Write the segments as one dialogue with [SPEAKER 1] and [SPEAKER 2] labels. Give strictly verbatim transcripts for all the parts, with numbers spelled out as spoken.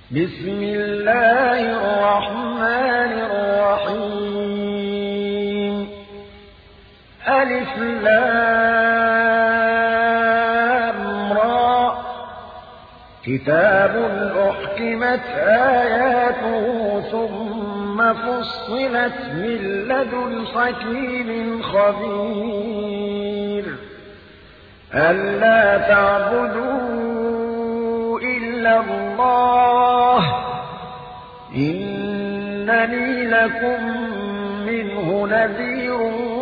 [SPEAKER 1] بسم الله الرحمن الرحيم ألف لام را كتاب أحكمت آياته ثم فصلت من لدن حكيم خبير ألا تعبدوا إلا الله إنني لكم منه نذير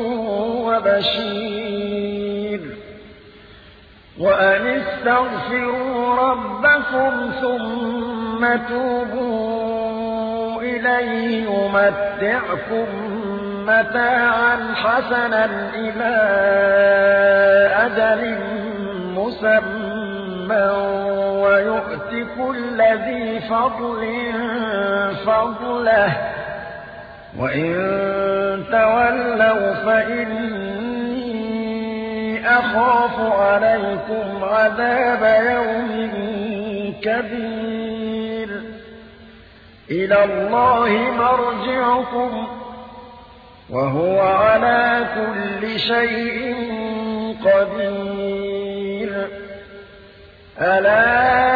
[SPEAKER 1] وبشير وأن استغفروا ربكم ثم توبوا إليه يمتعكم متاعا حسنا إلى أجل مسمى ويؤت كل ذي فضل فضله وإن تولوا فإني أخاف عليكم عذاب يوم كبير إلى الله مرجعكم وهو على كل شيء قدير ألا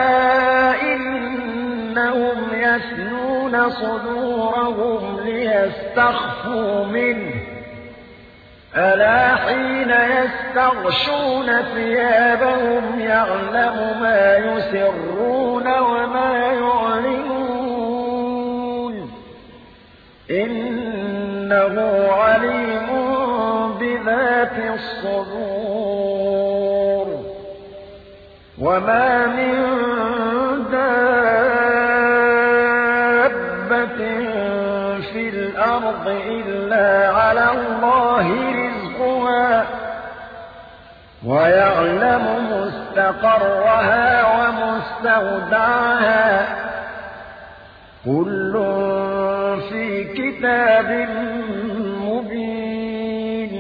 [SPEAKER 1] إنهم يثنون صدورهم ليستخفوا منه ألا حين يستغشون ثيابهم يعلم ما يسرون وما يعلنون إنه عليم بذات الصدور وما من دابة في الأرض إلا على الله رزقها ويعلم مستقرها ومستودعها كل في كتاب مبين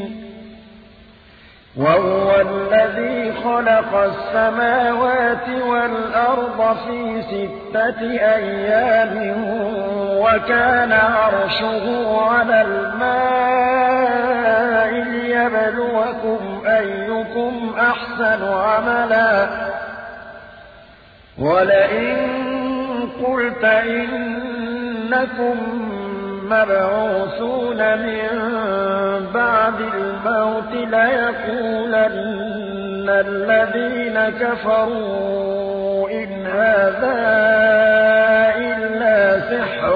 [SPEAKER 1] وهو الذي خلق السماوات والأرض في ستة أيام وكان عرشه على الماء ليبلوكم أيكم أحسن عملا ولئن قلت إنكم مبعوثون من بعد الموت ليقولن الذين كفروا إن هذا إلا سحر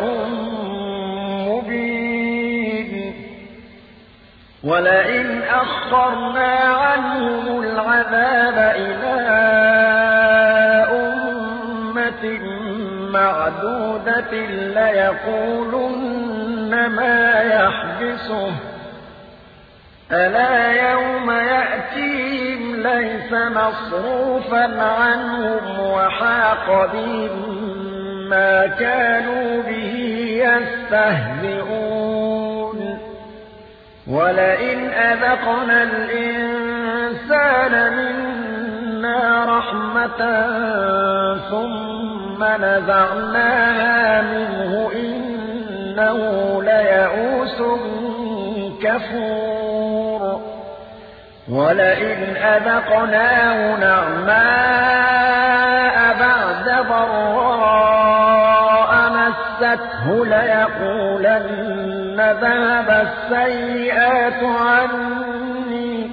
[SPEAKER 1] مبين ولئن أخرنا عنهم العذاب إلى أمة معدودة ليقولن ما يحبسه ألا يوم يأتيهم ليس مصروفا عنهم وحاق بهم ما كانوا به يستهزئون ولئن أذقنا الإنسان منا رحمة ثم نزعناها منه إنه ليئوس كفور ولئن أذقناه نعماء بعد ضراء مسته ليقولن ذهب السيئات عني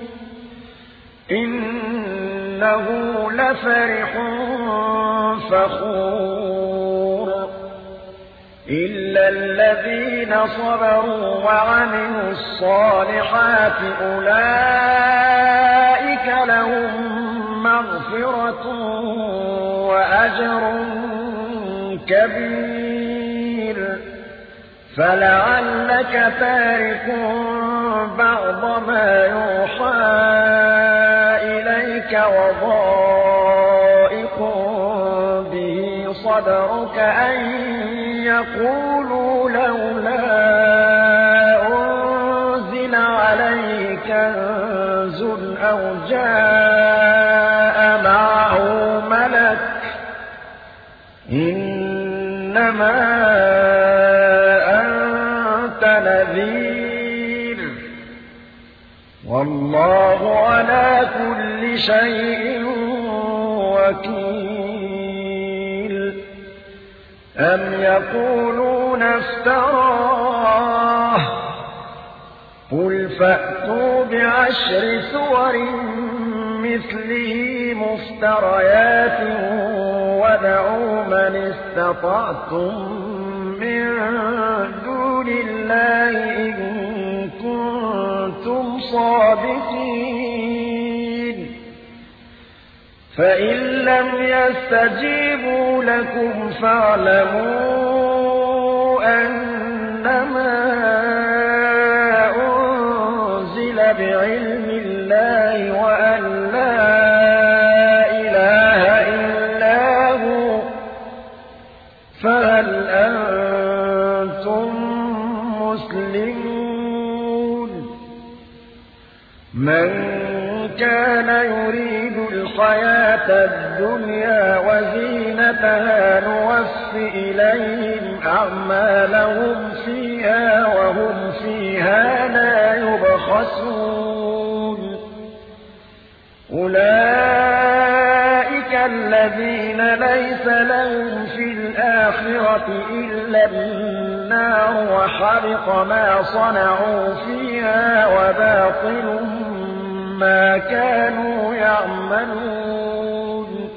[SPEAKER 1] إنه لفرح فخور إلا الذين صبروا وعملوا الصالحات أولئك لهم مغفرة وأجر كبير فلعلك تارك بعض ما يوحى إليك وضائق به صدرك أن يقولوا لولا أنزل عليه كنز أو جاء معه ملك إنما أنت نذير والله على كل شيء وكيل أم يقولون افتراه قل فأتوا بعشر سور مثله مفتريات وادعوا من استطعتم من دون الله إن كنتم صادقين فإن لم يستجيبوا لكم فاعلموا أنما أنزل بعلم الله وأن لا إله إلا هو فهل أنتم مسلمون من كان يريد الحياة الدنيا وزينتها نوفِ إليهم أعمالهم فيها وهم فيها لا يبخسون أولئك الذين ليس لهم في الآخرة إلا النار وحبط ما صنعوا فيها وباطل ما كانوا يعملون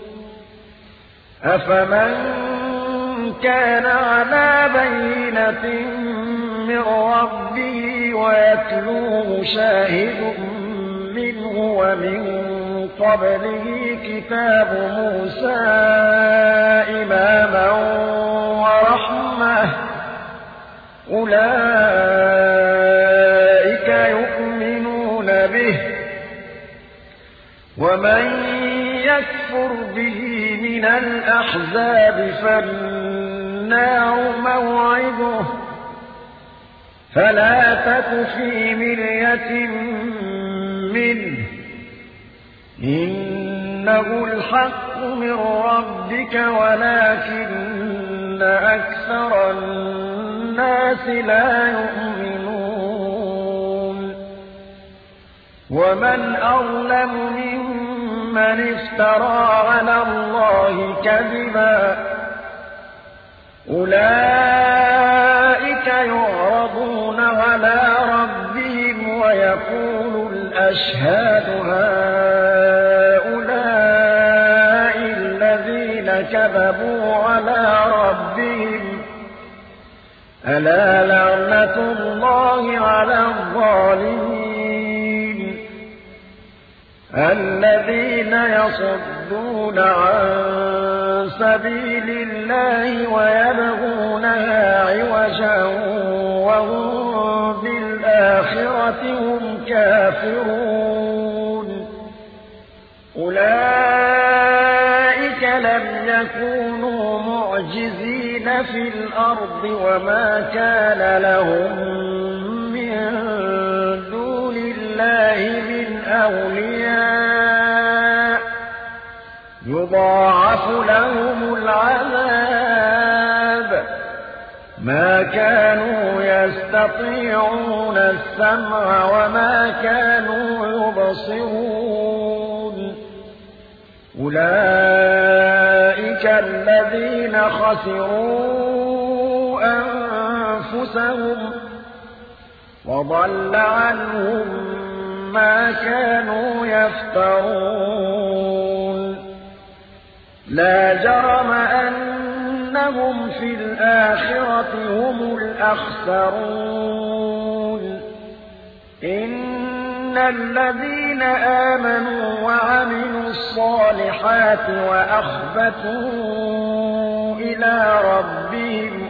[SPEAKER 1] أفمن كان على بينة من ربه ويتلوه شاهد منه ومن قبله كتاب موسى إماما ورحمة أولئك يؤمنون به ومن يكفر به من الأحزاب فالنار موعده فلا تك في مرية منه إنه الحق من ربك ولكن أكثر الناس لا يؤمنون ومن أظلم ممن افترى على الله كذبا أولئك يعرضون على ربهم ويقول الأشهاد هؤلاء الذين كذبوا على ربهم ألا لعنة الله على الظالمين الذين يصدون عن سبيل الله ويبغونها عوجا وهم بالآخرة هم كافرون أولئك لم يكونوا معجزين في الأرض وما كان لهم من دون الله من أولياء يضاعف لهم العذاب ما كانوا يستطيعون السمع وما كانوا يبصرون أولئك الذين خسروا أنفسهم وضل عنهم ما كانوا يفترون لا جرم أنهم في الآخرة هم الأخسرون إن الذين آمنوا وعملوا الصالحات وأخبتوا إلى ربهم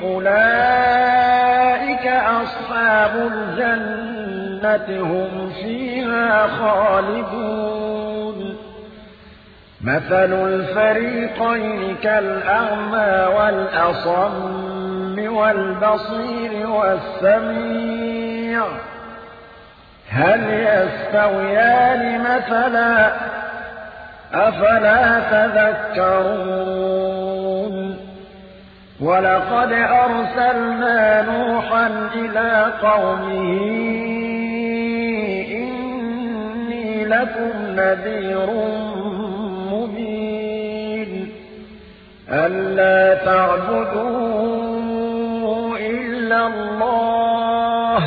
[SPEAKER 1] أولئك أصحاب الجنة هم فيها خالدون مثل الفريقين كالأعمى والأصم والبصير والسميع هل يستويان مثلا أفلا تذكرون ولقد أرسلنا نوحا إلى قومه إني لكم نذير مبين ألا تعبدوا إلا الله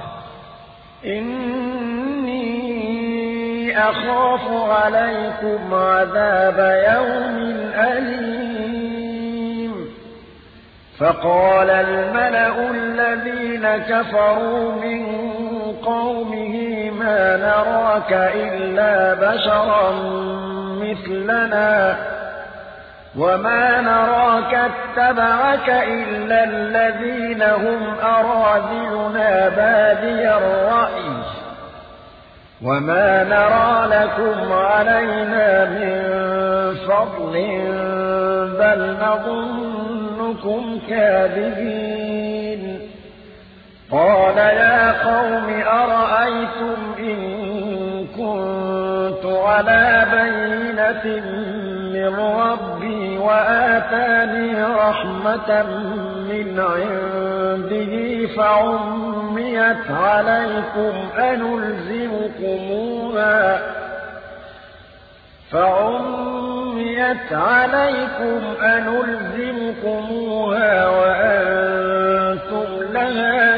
[SPEAKER 1] إني أخاف عليكم عذاب يوم أليم فقال الملأ الذين كفروا من قومه ما نراك إلا بشرا مثلنا وما نراك اتبعك إلا الذين هم أراذلنا بادي الرأي وما نرى لكم علينا من فضل بل نظنكم كاذبين قال يا قوم أرأيتم إن كنت على بينة من ربي وآتاني رحمة من عنده فعميت عليكم أنلزمكموها فعميت عليكم أنلزمكموها وأنتم لها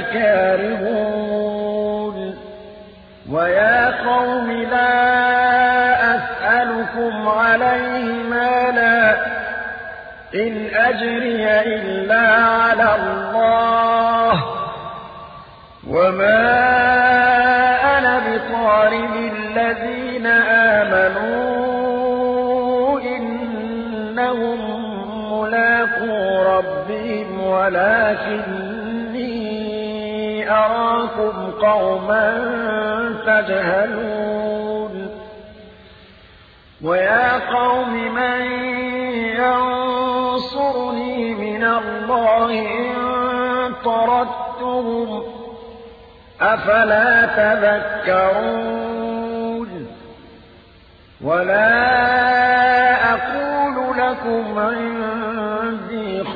[SPEAKER 1] كارهون ويا قوم لا أسألكم عليه مالا إن أجري إلا على الله وما أنا بطارد الذين آمنوا إنهم ملاقو ربهم ولكني أراكم قوما تجهلون ويا قوم من ينصرني من الله إن طردتهم أفلا تذكرون ولا أقول لكم عندي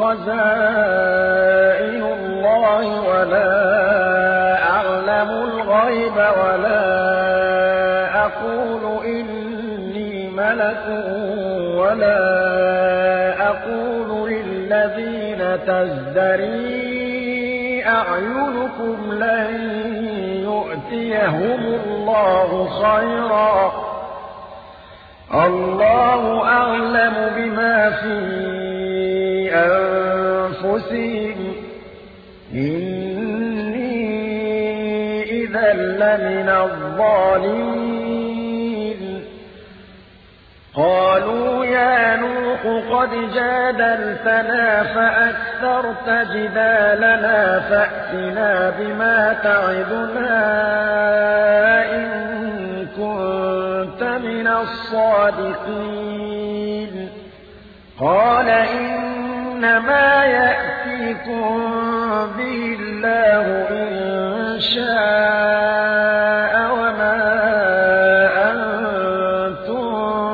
[SPEAKER 1] خزائن الله ولا أعلم الغيب ولا أقول إني ملك ولا أقول للذين تزدري أعينكم لن يؤتيهم الله خيرا الله أعلم بما في أنفسهم إني إذا لمن الظالمين قالوا يا نوح قد جادلتنا فأكثرت جدالنا فأتنا بما تعدنا إن كنت من الصادقين قال إنما يأتيكم به الله إن شاء وما أنتم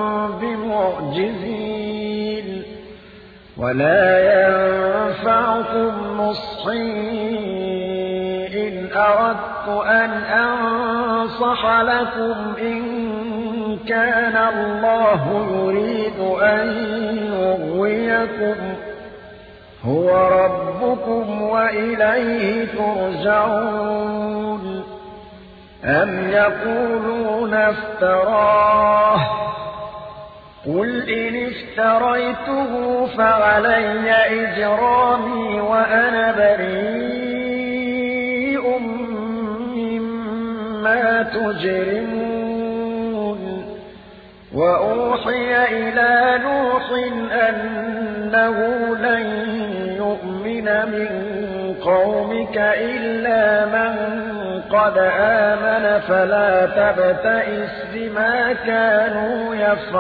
[SPEAKER 1] بمعجزين ولا ينفعكم نصحي إن أردت أن أنصح لكم إن كان الله يريد أن يغويكم هو ربكم وإليه ترجعون أم يقولون افتراه قل إن افتريته فعلي إجرامي وأنا بريء مما تجرمون وأوحي إلى نوح أنه لن يؤمن من قومك إلا من قد آمن فلا تبتئس بما كانوا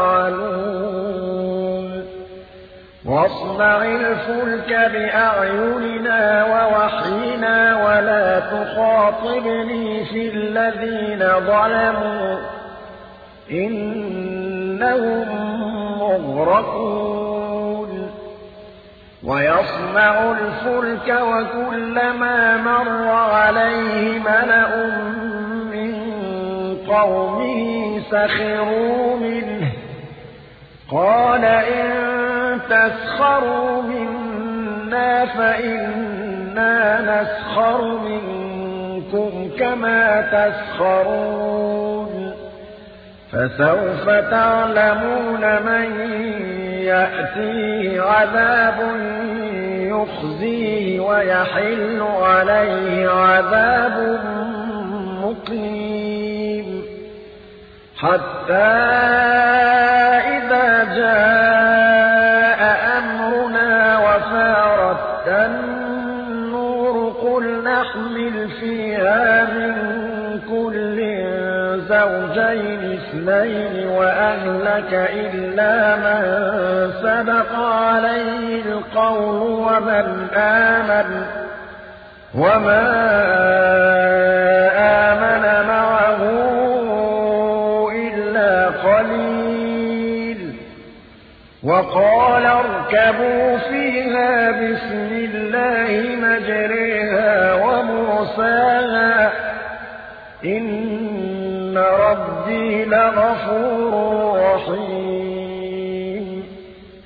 [SPEAKER 1] يفعلون واصنع الفلك بأعيننا ووحينا ولا تخاطبني في الذين ظلموا إنهم مغرقون ويصنع الفلك وكلما مر عليه ملأ من قومه سخروا منه قال إن تسخروا منا فإنا نسخر منكم كما تسخرون فسوف تعلمون من يأتيه عذاب يخزيه ويحل عليه عذاب مقيم حتى إذا جاء أمرنا وفارت النور قل نحمل فيها من كل زوجين اثنين وأهلك إلا من سبق عليه القول ومن آمن وما آمن معه إلا قليل وقال اركبوا فيها بسم الله مجريها ومرساها إن ربي لغفور رحيم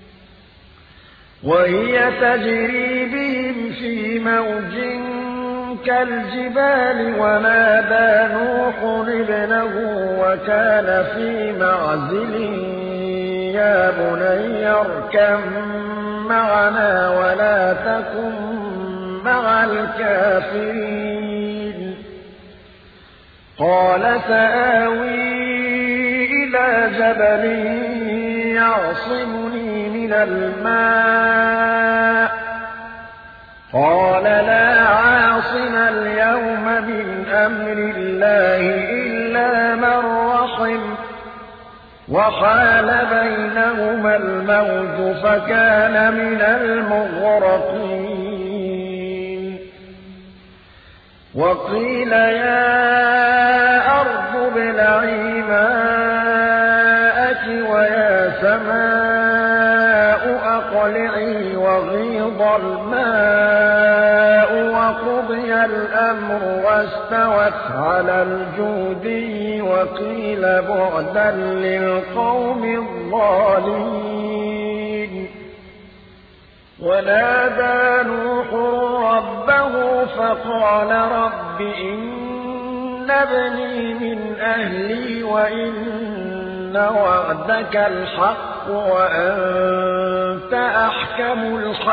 [SPEAKER 1] وهي تجري بهم في موج كالجبال ونادى نوح ابنه وكان في معزل يا بني اركب معنا ولا تكن مع الكافرين قال سآوي إلى جبل يعصمني من الماء قال لا عاصم اليوم من أمر الله إلا من رحم وحال بينهما الموج فكان من المغرقين وقيل يا أرض ابلعي ماءك ويا سماء أقلعي وغيض الماء وقضي الأمر واستوت على الجودي وقيل بعدا للقوم الظالمين ونادى نوح ربه فقال رب إن ابني من أهلي وإن وعدك الحق وأنت أحكم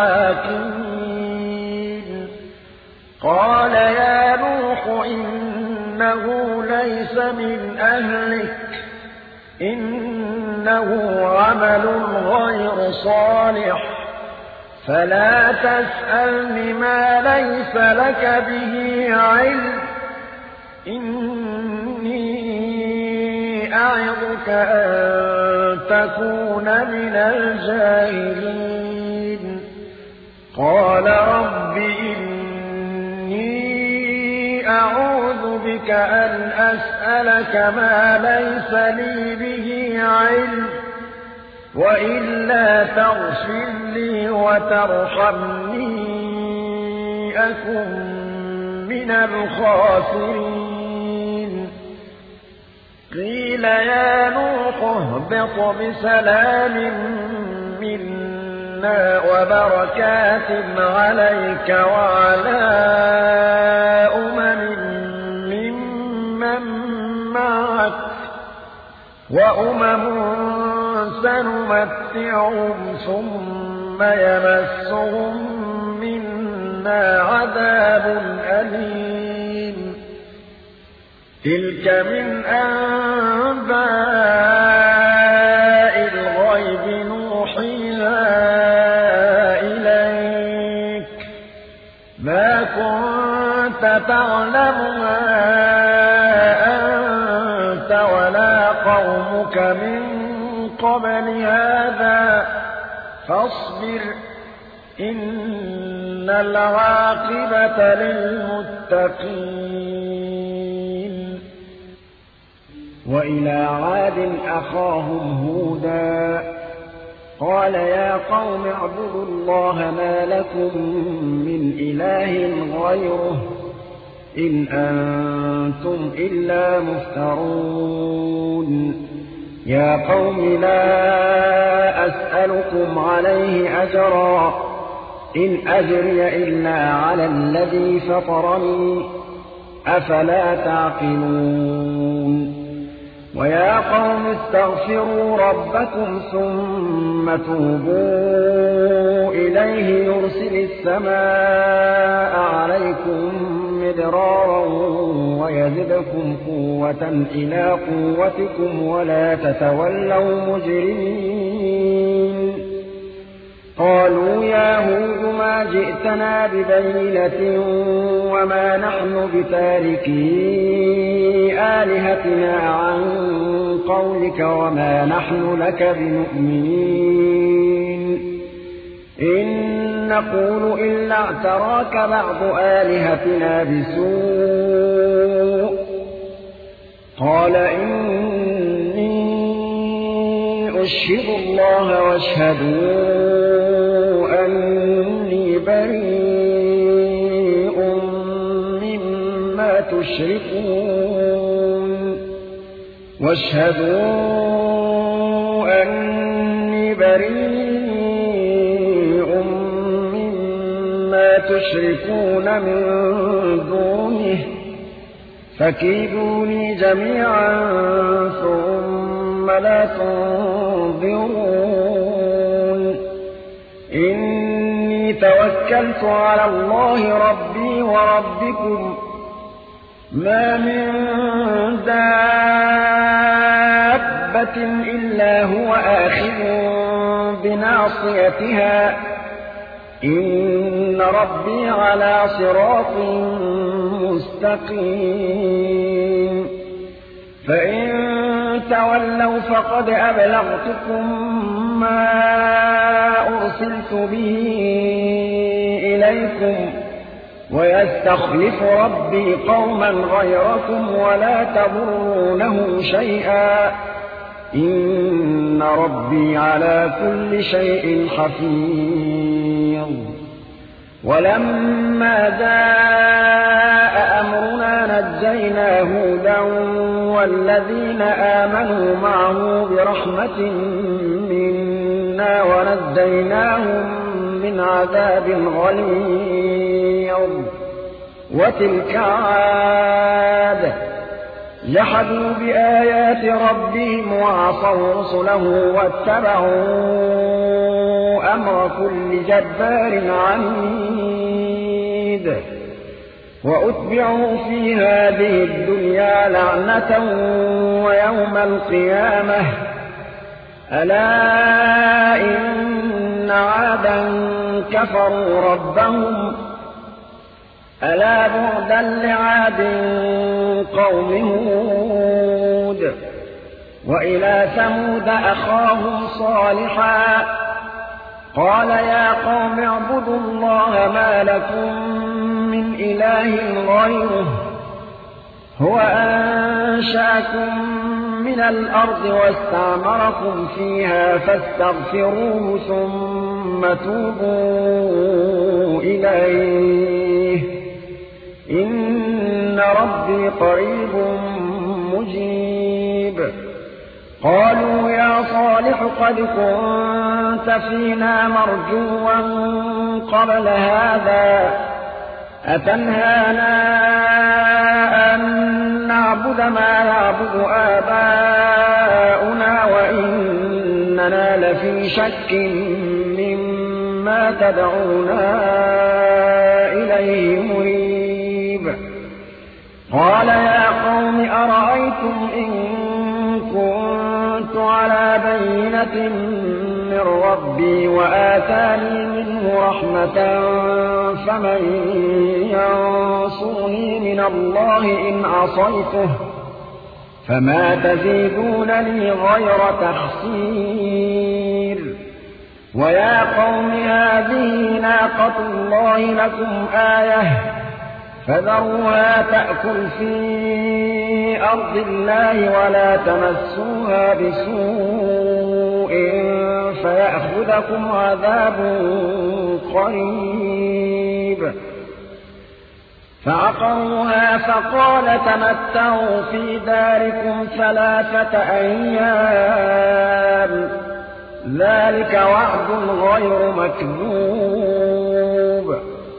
[SPEAKER 1] الحاكمين قال يا نوح إنه ليس من أهلك إنه عمل غير صالح فلا تسألني ما ليس لك به علم إني أعظك أن تكون من الجاهلين قال رب إني أعوذ بك أن أسألك ما ليس لي به علم وإلا تغفر لي وترحمني أكن من الخاسرين قيل يا نوح اهبط بسلام منا وبركات عليك وعلى أمم ممن معك وأمم سنمتعهم ثم يمسهم منا عذاب أليم تلك من أنباء الغيب نوحيها إليك ما كنت تعلمها أنت ولا قومك من قبل هذا فاصبر إن العاقبة للمتقين وإلى عاد أخاهم هودا قال يا قوم اعبدوا الله ما لكم من إله غيره إن أنتم إلا مفترون يا قوم لا أسألكم عليه أجرا إن أجري إلا على الذي فطرني أفلا تعقلون ويا قوم استغفروا ربكم ثم توبوا إليه يرسل السماء عليكم مدرارا ويزدكم قوة إلى قوتكم ولا تتولوا مجرمين قالوا يا هود ما جئتنا ببينة وما نحن بتاركي آلهتنا عن قولك وما نحن لك بمؤمنين إن نقول إلا اعتراك بعض آلهتنا بسوء قال إني أشهد الله واشهدوا أني بريء مما تشركون واشهدوا أني بريء مما تشركون من دونه فكيدوني جميعا ثم لا تنظرون إني توكلت على الله ربي وربكم ما من دابة إلا هو آخذ بناصيتها إن ربي على صراط مستقيم فإن تولوا فقد أبلغتكم ما أرسلت به إليكم ويستخلف ربي قوما غيركم ولا تضرونه شيئا إن ربي على كل شيء حفيظ ولما جاء أمرنا نجينا هودا والذين آمنوا معه برحمة منا ونجيناهم من عذاب غليظ وتلك عاد جحدوا بآيات ربهم وعصوا رسله واتبعوا أمر كل جبار عنيد وأتبعوا في هذه الدنيا لعنة ويوم القيامة ألا إن عادا كفروا ربهم ألا بعدا لعاد قوم هود وإلى ثمود أخاهم صالحا قال يا قوم اعبدوا الله ما لكم من إله غيره هو أنشأكم من الأرض واستعمركم فيها فاستغفروه ثم توبوا إليه إن ربي قريب مجيب قالوا يا صالح قد كنت فينا مرجوا قبل هذا أتنهانا أن نعبد ما يعبد آباؤنا وإننا لفي شك مما تدعونا إليه مريب قال يا قوم أرأيتم إن كنت على بينة من ربي وآتاني منه رحمة فمن ينصرني من الله إن عصيته فما تزيدونني غير تخسير ويا قوم هذه ناقة الله لكم آية فذروها تأكل في أرض الله ولا تمسوها بسوء سوء فيأخذكم عذاب قريب فعقروها فقال تمتعوا في داركم ثلاثة أيام ذلك وعد غير مكذوب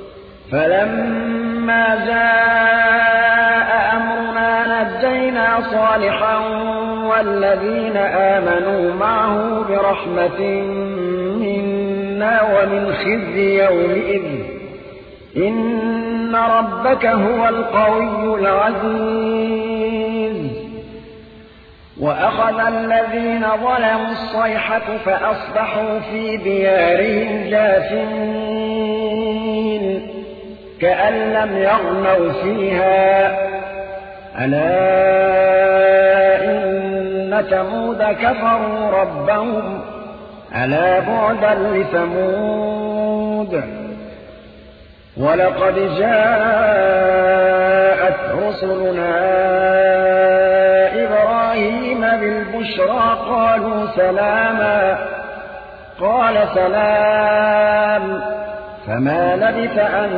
[SPEAKER 1] فلما جاء أمرنا نجينا صالحا والذين آمنوا معه برحمة منا ومن خزي يومئذ إن ربك هو القوي العزيز وأخذ الذين ظلموا الصيحة فأصبحوا في ديارهم جاثمين كأن لم يغنوا فيها ألا إن ثمود كفروا ربهم ألا بعدا لثمود ولقد جاءت رسلنا إبراهيم بالبشرى قالوا سلاما قال سلام فما لبث أن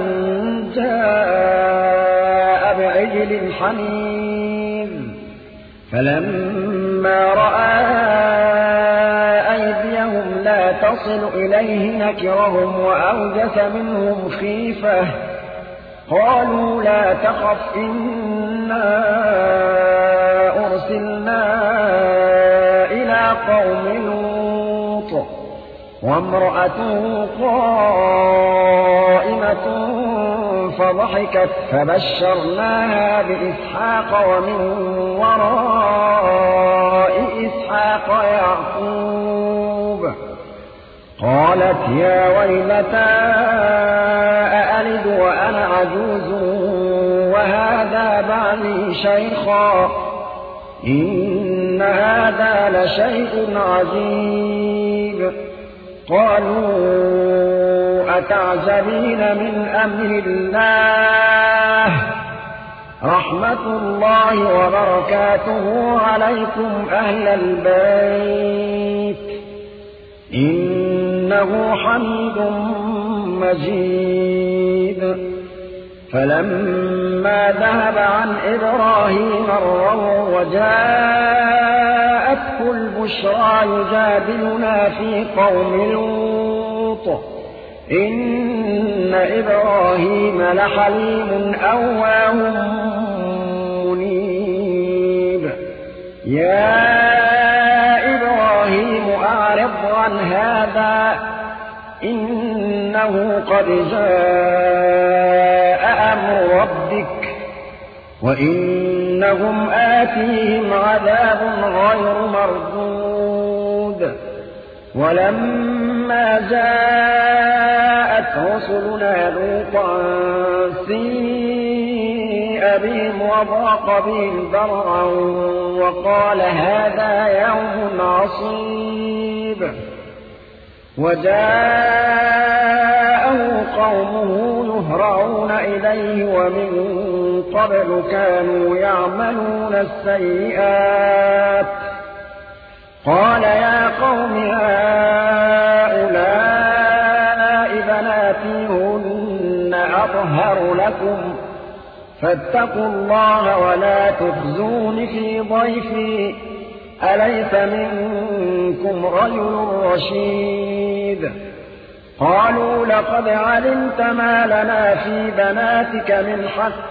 [SPEAKER 1] جاء بعجل حنيذ فلما رأى أيديهم لا تصل إليه نكرهم وأوجس منهم خيفة قالوا لا تخف إنا أرسلنا إلى قوم لوط وامرأته قائمة فضحكت فبشرناها بإسحاق ومن وراء إسحاق يعقوب قالت يا ويلتى أألد وأنا عجوز وهذا بعلي شيخا إن هذا لشيء عجيب قالوا أتعجبين من أمر الله رحمة الله وبركاته عليكم أهل البيت إنه حميد مجيد فلما ذهب عن إبراهيم الروع وجاءته البشرى يجادلنا في قوم لوط إن إبراهيم لحليم أواه منيب يا إبراهيم أعرض عن هذا إنه قد جاء أمر ربك وإنهم آتيهم عذاب غير مردود ولما جاءت رسلنا لوطا سيء بهم وضاق بهم ذرعا وقال هذا يوم عصيب وجاءه قومه يهرعون إليه ومن قبل كانوا يعملون السيئات قال يا قوم هؤلاء بناتي هن أطهر لكم فاتقوا الله ولا تخزون في ضيفي أليس منكم رجل رشيد قالوا لقد علمت ما لنا في بناتك من حق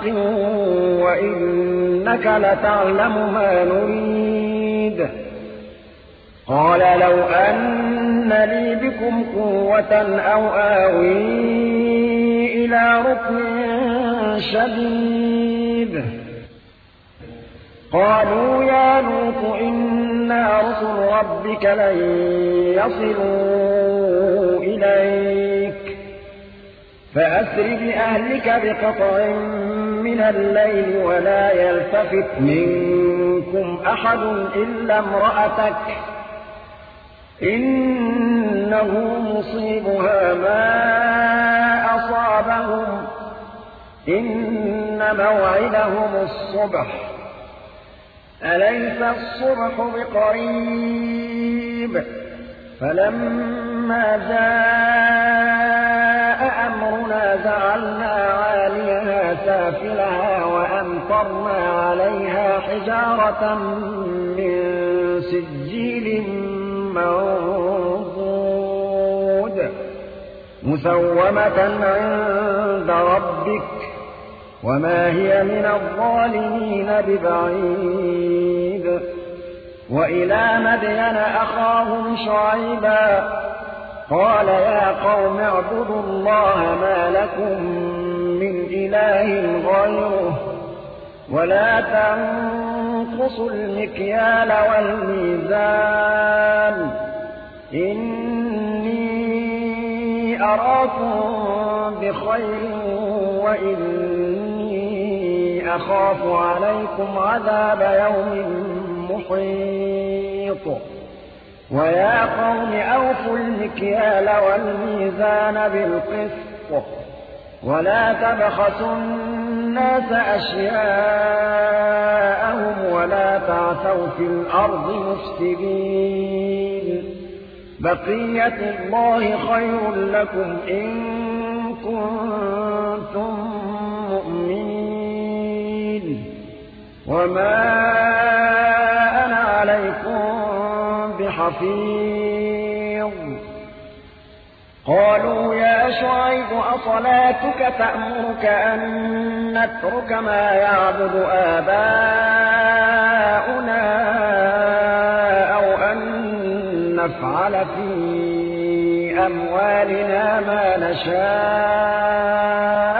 [SPEAKER 1] وإنك لتعلم ما نريد قال لو أن لي بكم قوة أو آوي إلى ركن شديد قالوا يا لوط إنا رسل ربك لن يصلوا إليك فأسر بأهلك بقطع من الليل ولا يلتفت منكم أحد إلا امرأتك إنه مصيبها ما أصابهم إن موعدهم الصبح أليس الصبح بقريب فلما جاء أمرنا جعلنا عاليها سافلها وأمطرنا عليها حجارة من سجيل منضود مسومة عند ربك وما هي من الظالمين ببعيد. وإلى مدين أخاهم شعيبا قال يا قوم اعبدوا الله ما لكم من إله غيره ولا تنقصوا المكيال والميزان إني أراكم بخير وإني أخاف عليكم عذاب يوم محيط. ويا قوم أوفوا المكيال والميزان بالقسط ولا تبخسوا الناس أشياءهم ولا تعثوا في الأرض مفسدين. بقية الله خير لكم إن كنتم مؤمنين وما أنا عليكم بحفيظ. قالوا يا شعيب أصلاتك تأمرك أن نترك ما يعبد آباؤنا أو أن نفعل في أموالنا ما نشاء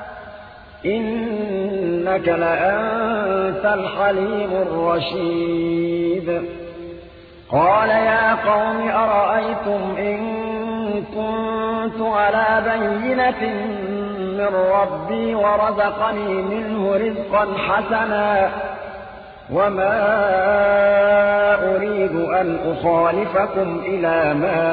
[SPEAKER 1] إنك لأنت الحليم الرشيد. قال يا قوم أرأيتم إن كنت على بينة من ربي ورزقني منه رزقا حسنا وما أريد أن أخالفكم إلى ما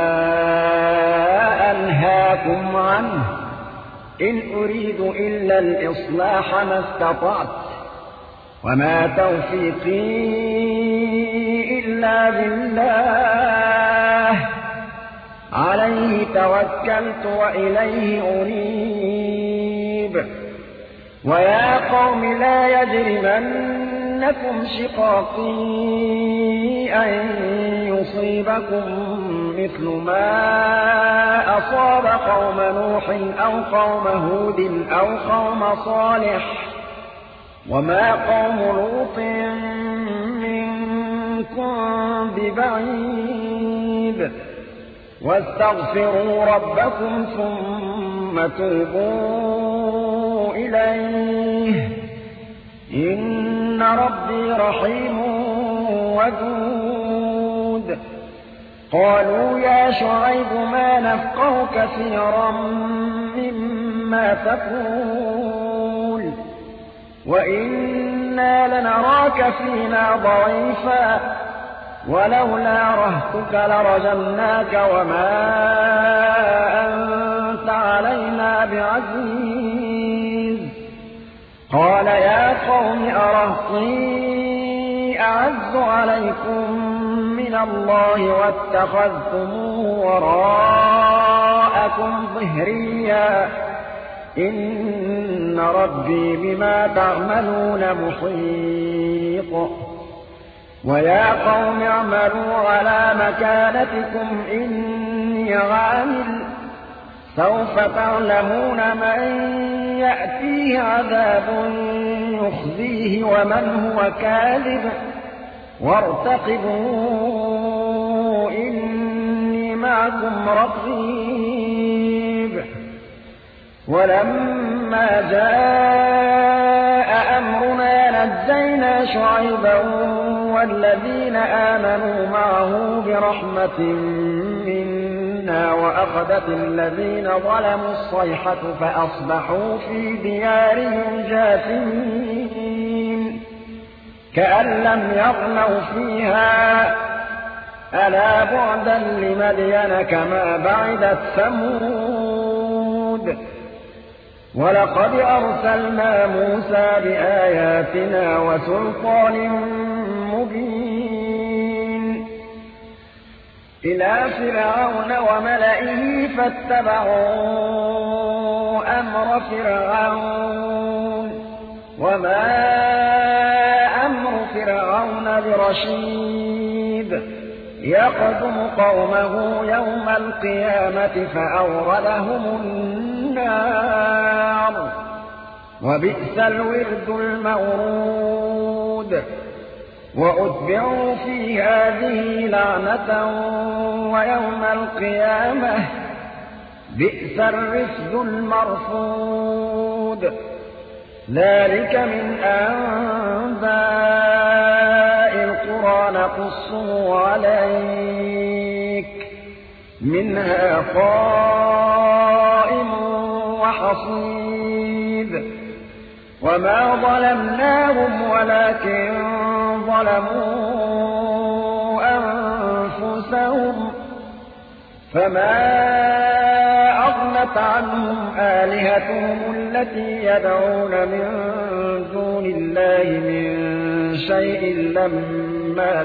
[SPEAKER 1] أنهاكم عنه إن أريد إلا الإصلاح ما استطعت وما توفيقي إلا بالله عليه توكلت وإليه أنيب. ويا قوم لا يجرمنكم شقاقي أن يصيبكم مثل ما أصاب قوم نوح أو قوم هود أو قوم صالح وما قوم لوط منكم ببعيد. واستغفروا ربكم ثم توبوا إليه إن ربي رحيم ودود. قالوا يا شعيب ما نفقه كثيرا مما تقول وإنا لنراك فينا ضعيفا ولولا رهتك لرجمناك وما أنت علينا بعزيز. قال يا قوم أرهطي أعز عليكم من الله واتخذتموه وراءكم ظهريا إن ربي بما تعملون محيط. ويا قوم اعملوا على مكانتكم إني عامل سوف تعلمون من يأتيه عذاب يخزيه ومن هو كاذب وارتقبوا إني معكم رقيب. ولما جاء أمرنا نجينا شعيبا والذين آمنوا معه برحمة منا وأخذت الذين ظلموا الصيحة فأصبحوا في ديارهم جاثمين كأن لم يغنوا فيها ألا بعدا لمدين كما بعدت ثمود. ولقد أرسلنا موسى بآياتنا وسلطان مبين إلى فرعون وملئه فاتبعوا أمر فرعون وما أمر فرعون برشيد يقدم قومه يوم القيامة فأوردهم النار وبئس الورد المورود وأتبعوا في هذه لعنة ويوم القيامة بئس الرفد المرفود ذلك من أنباء القرى نقصه عليك منها قائم وحصيد وما ظلمناهم ولكن ظلموا أنفسهم فما أغنت عنهم آلهتهم التي يدعون من دون الله من شيء لما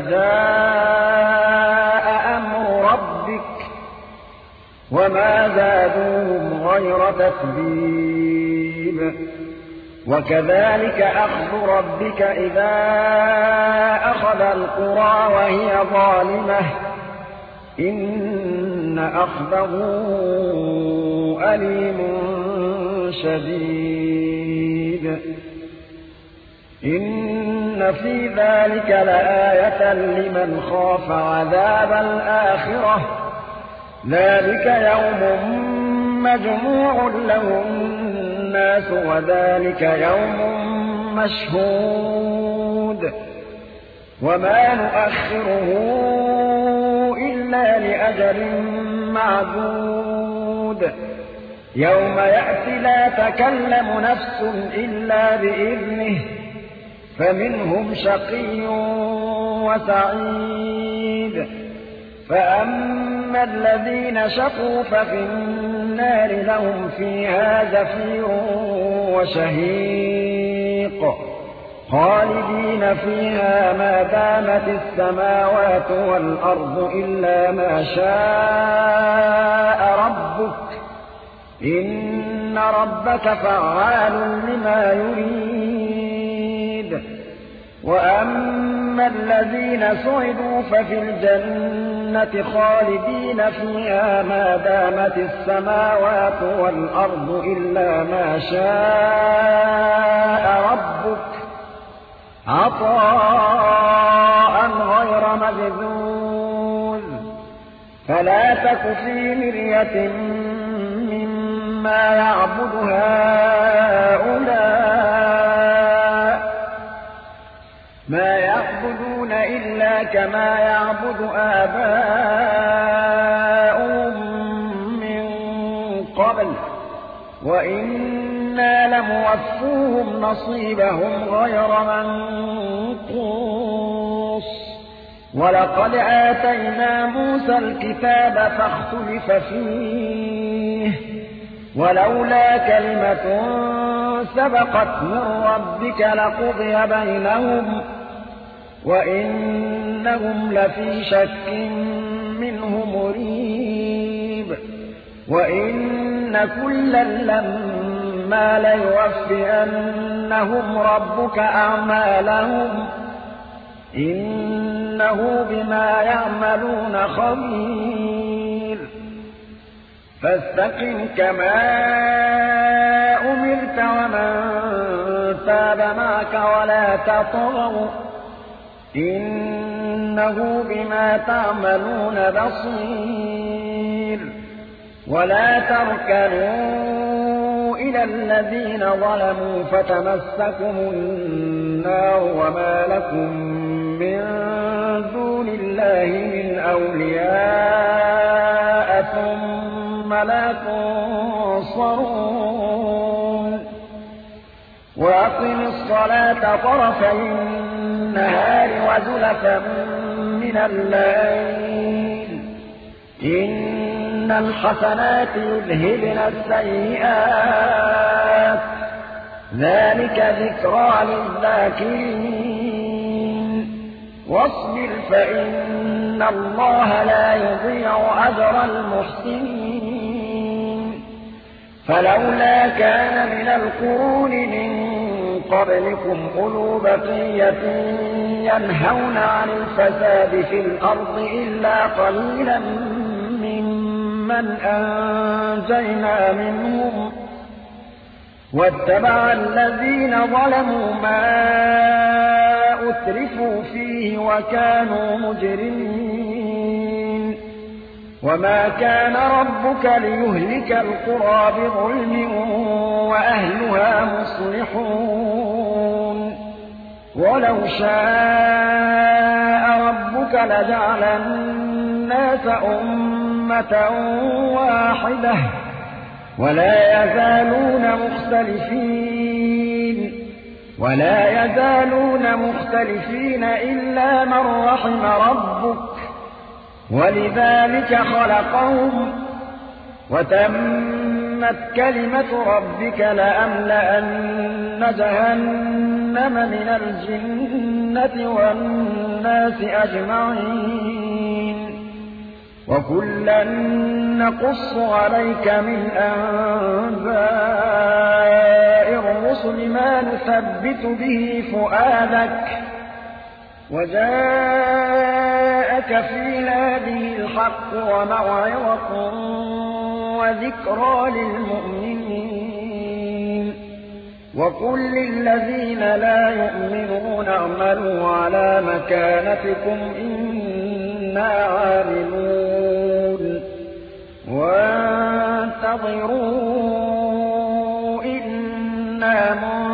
[SPEAKER 1] جاء أمر ربك وما زادوهم غير تتبيب وكذلك أخذ ربك إذا أخذ القرى وهي ظالمة إن أخذه أليم شديد إن في ذلك لآية لمن خاف عذاب الآخرة ذلك يوم مجموع له الناس وذلك يوم مشهود وما نؤخره إلا لأجل معدود يوم يأتي لا تكلم نفس إلا بإذنه فمنهم شقي وسعيد فأما الذين شقوا ففي النار لهم فيها زفير وشهيق خالدين فيها ما دامت السماوات والأرض إلا ما شاء ربك إن ربك فعال لما يريد وأما الذين سعدوا ففي الجنة خالدين فيها ما دامت السماوات والأرض إلا ما شاء ربك عطاء غير مجذوذ فلا تك في مرية مما يعبد هؤلاء ما يعبدون إلا كما يعبد آباؤهم من قبل وإنا لموفوهم نصيبهم غير منقوص ولقد آتينا موسى الكتاب فاختلف فيه ولولا كلمة سبقت من ربك لقضي بينهم وإنهم لفي شك منه مريب وإن كلا لما ليوفينهم ربك أعمالهم إنه بما يعملون خبير فاستقم كما أمرت ومن تاب معك ولا تطغوا إنه بما تعملون بصير ولا تركنوا إلى الذين ظلموا فتمسكم النار وما لكم من دون الله من أولياء ثم لا تنصرون وأقم الصلاة طرفي النهار وزلفا من الليل إن الحسنات يذهبن السيئات ذلك ذكرى للذاكرين واصبر فإن الله لا يضيع أجر المحسنين فلولا كان من القرون من قبلكم أولو بقية ينهون عن الفساد في الأرض إلا قليلا ممن أنجينا منهم واتبع الذين ظلموا ما أترفوا فيه وكانوا مجرمين وما كان ربك ليهلك القرى بظلم وأهلها مصلحون ولو شاء ربك لجعل الناس أمة واحدة ولا يزالون مختلفين ولا يزالون مختلفين إلا من رحم ربك ولذلك خلقهم وتمت كلمة ربك لأملأن جهنم من الجنة والناس أجمعين وكلا نقص عليك من أنباء الرسل ما نثبت به فؤادك وجاءك في هذه الحق وموعظة وذكرى للمؤمنين وقل للذين لا يؤمنون اعملوا على مكانتكم إنا عاملون وانتظروا إنا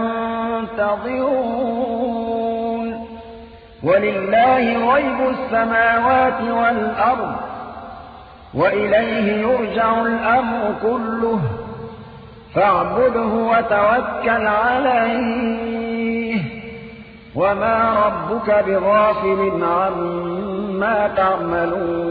[SPEAKER 1] منتظرون ولله غيب السماوات والأرض وإليه يرجع الأمر كله فاعبده وتوكل عليه وما ربك بغافل عما تعملون